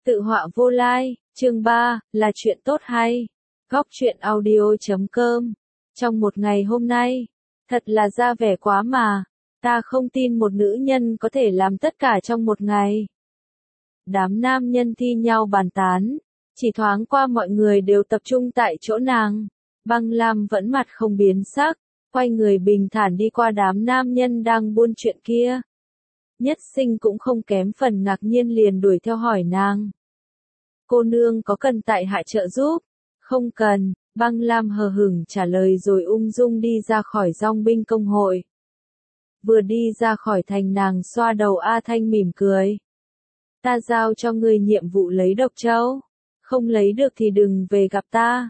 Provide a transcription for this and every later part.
Tự họa vô lai, chương 3, là chuyện tốt hay? Góc truyện audio.com. Trong một ngày hôm nay, thật là ra vẻ quá mà, ta không tin một nữ nhân có thể làm tất cả trong một ngày. Đám nam nhân thi nhau bàn tán, chỉ thoáng qua mọi người đều tập trung tại chỗ nàng. Băng Lam vẫn mặt không biến sắc, quay người bình thản đi qua đám nam nhân đang buôn chuyện kia. Nhất Sinh cũng không kém phần ngạc nhiên liền đuổi theo hỏi nàng. Cô nương có cần tại hạ trợ giúp? Không cần, Băng Lam hờ hững trả lời rồi ung dung đi ra khỏi dong binh công hội. Vừa đi ra khỏi thành nàng xoa đầu A Thanh mỉm cười. Ta giao cho ngươi nhiệm vụ lấy độc châu. Không lấy được thì đừng về gặp ta.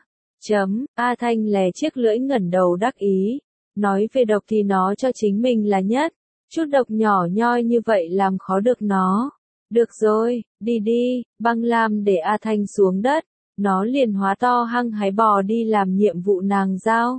A Thanh lè chiếc lưỡi ngẩng đầu đắc ý. Nói về độc thì nó cho chính mình là nhất. Chút độc nhỏ nhoi như vậy làm khó được nó. Được rồi, đi đi, Băng Lam để A Thanh xuống đất. Nó liền hóa to hăng hái bò đi làm nhiệm vụ nàng giao.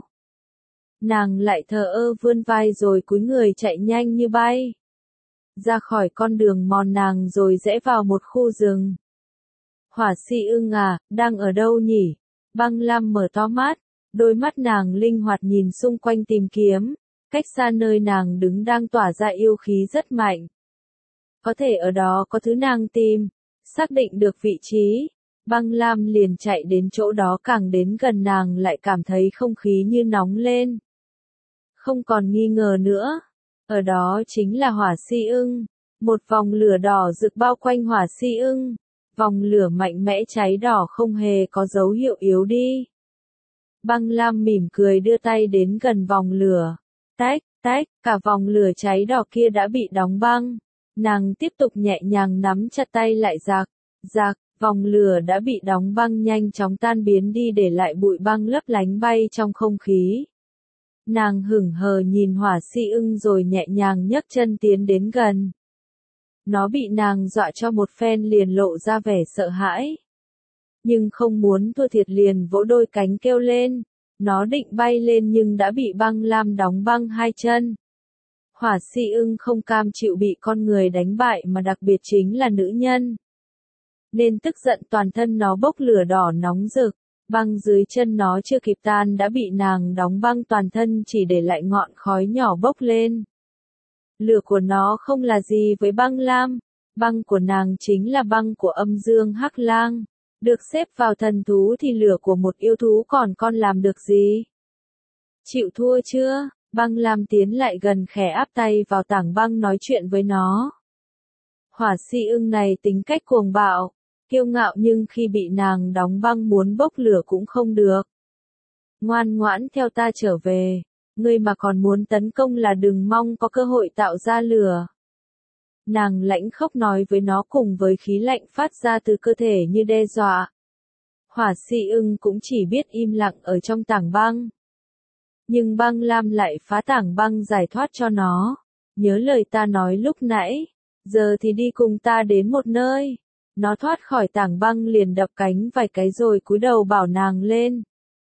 Nàng lại thờ ơ vươn vai rồi cúi người chạy nhanh như bay. Ra khỏi con đường mòn nàng rồi rẽ vào một khu rừng. Hỏa Si Ưng à, đang ở đâu nhỉ? Băng Lam mở to mắt, đôi mắt nàng linh hoạt nhìn xung quanh tìm kiếm. Cách xa nơi nàng đứng đang tỏa ra yêu khí rất mạnh. Có thể ở đó có thứ nàng tìm. Xác định được vị trí, Băng Lam liền chạy đến chỗ đó, càng đến gần nàng lại cảm thấy không khí như nóng lên. Không còn nghi ngờ nữa, ở đó chính là Hỏa Si Ưng. Một vòng lửa đỏ rực bao quanh Hỏa Si Ưng. Vòng lửa mạnh mẽ cháy đỏ không hề có dấu hiệu yếu đi. Băng Lam mỉm cười đưa tay đến gần vòng lửa. Tách, tách, cả vòng lửa cháy đỏ kia đã bị đóng băng. Nàng tiếp tục nhẹ nhàng nắm chặt tay lại rạc, vòng lửa đã bị đóng băng nhanh chóng tan biến đi để lại bụi băng lấp lánh bay trong không khí. Nàng hững hờ nhìn Hỏa Si Ưng rồi nhẹ nhàng nhấc chân tiến đến gần. Nó bị nàng dọa cho một phen liền lộ ra vẻ sợ hãi. Nhưng không muốn thua thiệt liền vỗ đôi cánh kêu lên. Nó định bay lên nhưng đã bị Băng Lam đóng băng hai chân. Hỏa Si Ưng không cam chịu bị con người đánh bại mà đặc biệt chính là nữ nhân. Nên tức giận toàn thân nó bốc lửa đỏ nóng rực. Băng dưới chân nó chưa kịp tan đã bị nàng đóng băng toàn thân, chỉ để lại ngọn khói nhỏ bốc lên. Lửa của nó không là gì với Băng Lam. Băng của nàng chính là băng của âm dương hắc lang. Được xếp vào thần thú thì lửa của một yêu thú còn con làm được gì? Chịu thua chưa? Băng Lam tiến lại gần khẽ áp tay vào tảng băng nói chuyện với nó. Hỏa Si Ưng này tính cách cuồng bạo, kiêu ngạo nhưng khi bị nàng đóng băng muốn bốc lửa cũng không được. Ngoan ngoãn theo ta trở về, ngươi mà còn muốn tấn công là đừng mong có cơ hội tạo ra lửa. Nàng lãnh khốc nói với nó cùng với khí lạnh phát ra từ cơ thể như đe dọa. Hỏa Si Ưng cũng chỉ biết im lặng ở trong tảng băng. Nhưng Băng Lam lại phá tảng băng giải thoát cho nó. Nhớ lời ta nói lúc nãy, giờ thì đi cùng ta đến một nơi. Nó thoát khỏi tảng băng liền đập cánh vài cái rồi cúi đầu bảo nàng lên.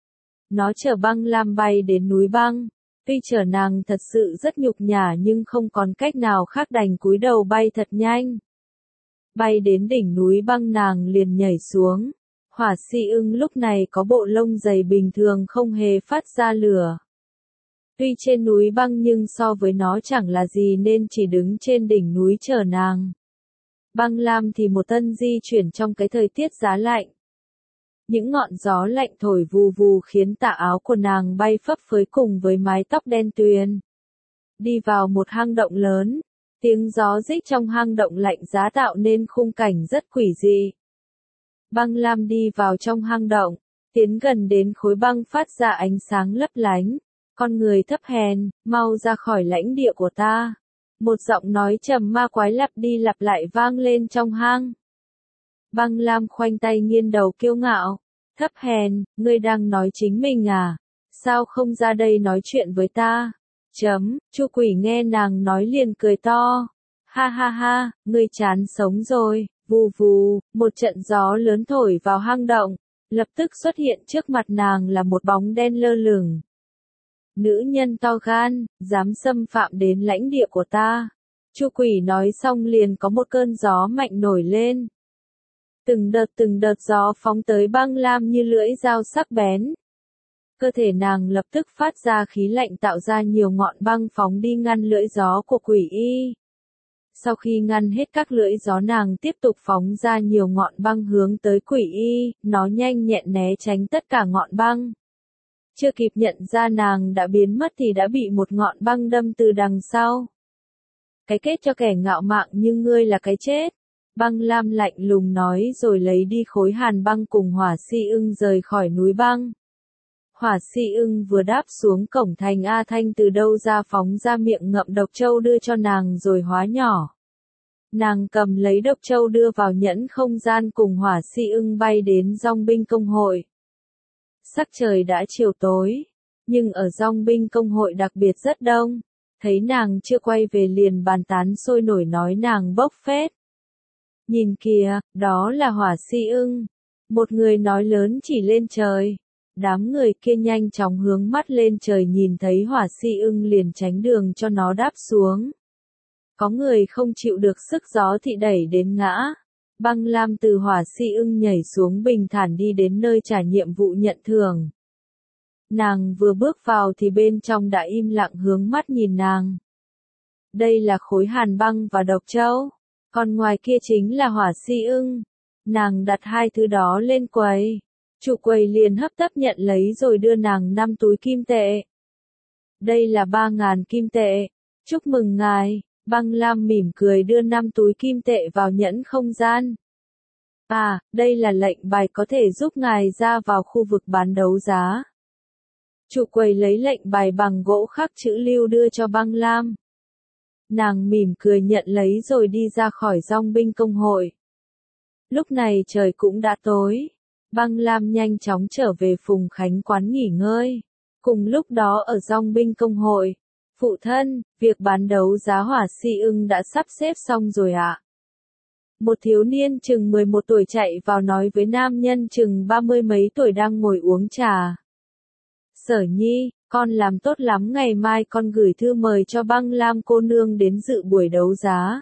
Nó chở Băng Lam bay đến núi băng. Tuy chở nàng thật sự rất nhục nhã nhưng không còn cách nào khác đành cúi đầu bay thật nhanh. Bay đến đỉnh núi băng nàng liền nhảy xuống. Hỏa Si Ưng lúc này có bộ lông dày bình thường không hề phát ra lửa. Tuy trên núi băng nhưng so với nó chẳng là gì nên chỉ đứng trên đỉnh núi chờ nàng. Băng Lam thì một thân di chuyển trong cái thời tiết giá lạnh. Những ngọn gió lạnh thổi vù vù khiến tà áo của nàng bay phấp phới cùng với mái tóc đen tuyền. Đi vào một hang động lớn, tiếng gió rít trong hang động lạnh giá tạo nên khung cảnh rất quỷ dị. Băng Lam đi vào trong hang động, tiến gần đến khối băng phát ra ánh sáng lấp lánh. Con người thấp hèn, mau ra khỏi lãnh địa của ta. Một giọng nói trầm ma quái lặp đi lặp lại vang lên trong hang. Băng Lam khoanh tay nghiêng đầu kiêu ngạo. Thấp hèn, ngươi đang nói chính mình à? Sao không ra đây nói chuyện với ta? Chu quỷ nghe nàng nói liền cười to. Ha ha ha, ngươi chán sống rồi. Vù vù, một trận gió lớn thổi vào hang động. Lập tức xuất hiện trước mặt nàng là một bóng đen lơ lửng. Nữ nhân to gan, dám xâm phạm đến lãnh địa của ta. Chu quỷ nói xong liền có một cơn gió mạnh nổi lên. Từng đợt gió phóng tới băng lam như lưỡi dao sắc bén. Cơ thể nàng lập tức phát ra khí lạnh tạo ra nhiều ngọn băng phóng đi ngăn lưỡi gió của quỷ y. Sau khi ngăn hết các lưỡi gió nàng tiếp tục phóng ra nhiều ngọn băng hướng tới quỷ y, nó nhanh nhẹn né tránh tất cả ngọn băng. Chưa kịp nhận ra nàng đã biến mất thì đã bị một ngọn băng đâm từ đằng sau. Cái kết cho kẻ ngạo mạn như ngươi là cái chết. Băng lam lạnh lùng nói rồi lấy đi khối hàn băng cùng hỏa si ưng rời khỏi núi băng. Hỏa si ưng vừa đáp xuống cổng thành A Thanh từ đâu ra phóng ra miệng ngậm độc châu đưa cho nàng rồi hóa nhỏ. Nàng cầm lấy độc châu đưa vào nhẫn không gian cùng hỏa si ưng bay đến dong binh công hội. Sắc trời đã chiều tối, nhưng ở dong binh công hội đặc biệt rất đông. Thấy nàng chưa quay về liền bàn tán sôi nổi nói nàng bốc phét. Nhìn kìa, đó là hỏa si ưng. Một người nói lớn chỉ lên trời. Đám người kia nhanh chóng hướng mắt lên trời nhìn thấy hỏa si ưng liền tránh đường cho nó đáp xuống. Có người không chịu được sức gió thì đẩy đến ngã. Băng lam từ hỏa si ưng nhảy xuống bình thản đi đến nơi trả nhiệm vụ nhận thưởng. Nàng vừa bước vào thì bên trong đã im lặng hướng mắt nhìn nàng. Đây là khối hàn băng và độc châu. Còn ngoài kia chính là hỏa si ưng. Nàng đặt hai thứ đó lên quầy. Chủ quầy liền hấp tấp nhận lấy rồi đưa nàng 5 túi kim tệ. Đây là 3.000 kim tệ. Chúc mừng ngài. Băng lam mỉm cười đưa 5 túi kim tệ vào nhẫn không gian. À, đây là lệnh bài có thể giúp ngài ra vào khu vực bán đấu giá. Chủ quầy lấy lệnh bài bằng gỗ khắc chữ lưu đưa cho băng lam. Nàng mỉm cười nhận lấy rồi đi ra khỏi dong binh công hội. Lúc này trời cũng đã tối. Băng lam nhanh chóng trở về Phùng Khánh quán nghỉ ngơi. Cùng lúc đó ở dong binh công hội. Phụ thân, việc bán đấu giá hỏa si ưng đã sắp xếp xong rồi ạ. Một thiếu niên chừng 11 tuổi chạy vào nói với nam nhân chừng 30 mấy tuổi đang ngồi uống trà. Sở Nhi, con làm tốt lắm, ngày mai con gửi thư mời cho Băng Lam cô nương đến dự buổi đấu giá.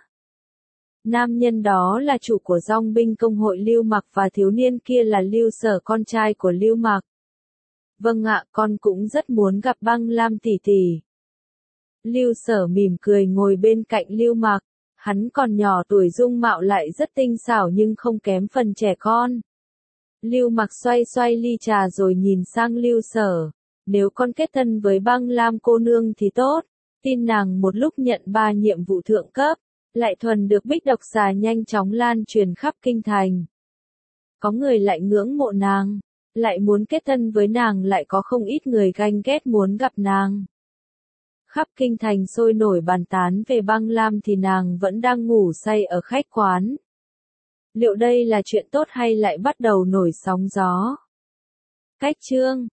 Nam nhân đó là chủ của dong binh công hội Lưu Mặc và thiếu niên kia là Lưu Sở, con trai của Lưu Mặc. Vâng ạ, con cũng rất muốn gặp Băng Lam tỷ tỷ. Lưu Sở mỉm cười ngồi bên cạnh Lưu Mặc. Hắn còn nhỏ tuổi dung mạo lại rất tinh xảo nhưng không kém phần trẻ con. Lưu Mặc xoay xoay ly trà rồi nhìn sang Lưu Sở. Nếu con kết thân với Băng Lam cô nương thì tốt. Tin nàng một lúc nhận 3 nhiệm vụ thượng cấp. Lại thuần được bích độc xà nhanh chóng lan truyền khắp kinh thành. Có người lại ngưỡng mộ nàng. Lại muốn kết thân với nàng, lại có không ít người ganh ghét muốn gặp nàng. Khắp kinh thành sôi nổi bàn tán về Băng Lam thì nàng vẫn đang ngủ say ở khách quán. Liệu đây là chuyện tốt hay lại bắt đầu nổi sóng gió? Cách chương